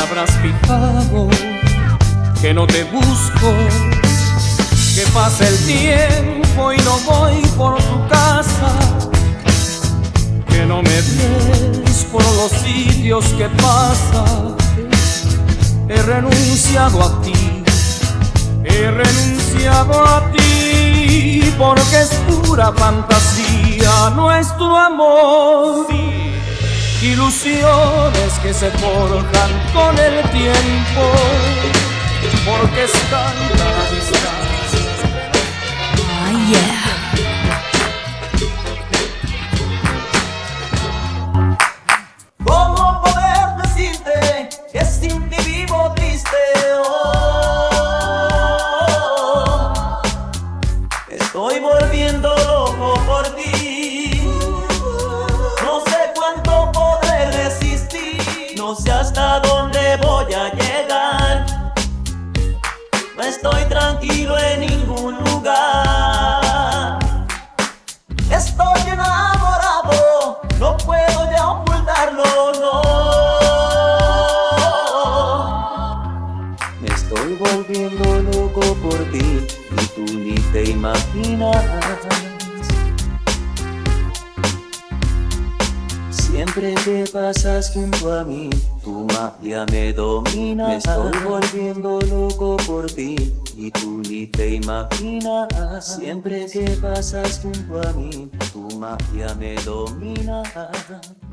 habrás fijado que no te busco, que pasa el tiempo y no voy por tu casa, que no me ves por los sitios que pasas. He renunciado a ti, he renunciado a ti, porque es pura fantasía nuestro amor. Ilusiones que se forjan con el tiempo, porque es tanta la distancia. Oh, yeah. ¿Cómo poder decirte que sin ti vivo triste? Oh, estoy volviendo loco por ti. No sé cuánto podré resistir, no sé hasta dónde voy a llegar. No estoy tranquilo en ningún lugar. Estoy enamorado, no puedo ya ocultarlo, no. Me estoy volviendo loco por ti y tú ni te imaginas. Siempre que pasas junto a mí, tu magia me domina. Me estoy volviendo loco por ti y tú ni te imaginas. Siempre que pasas junto a mí, tu magia me domina.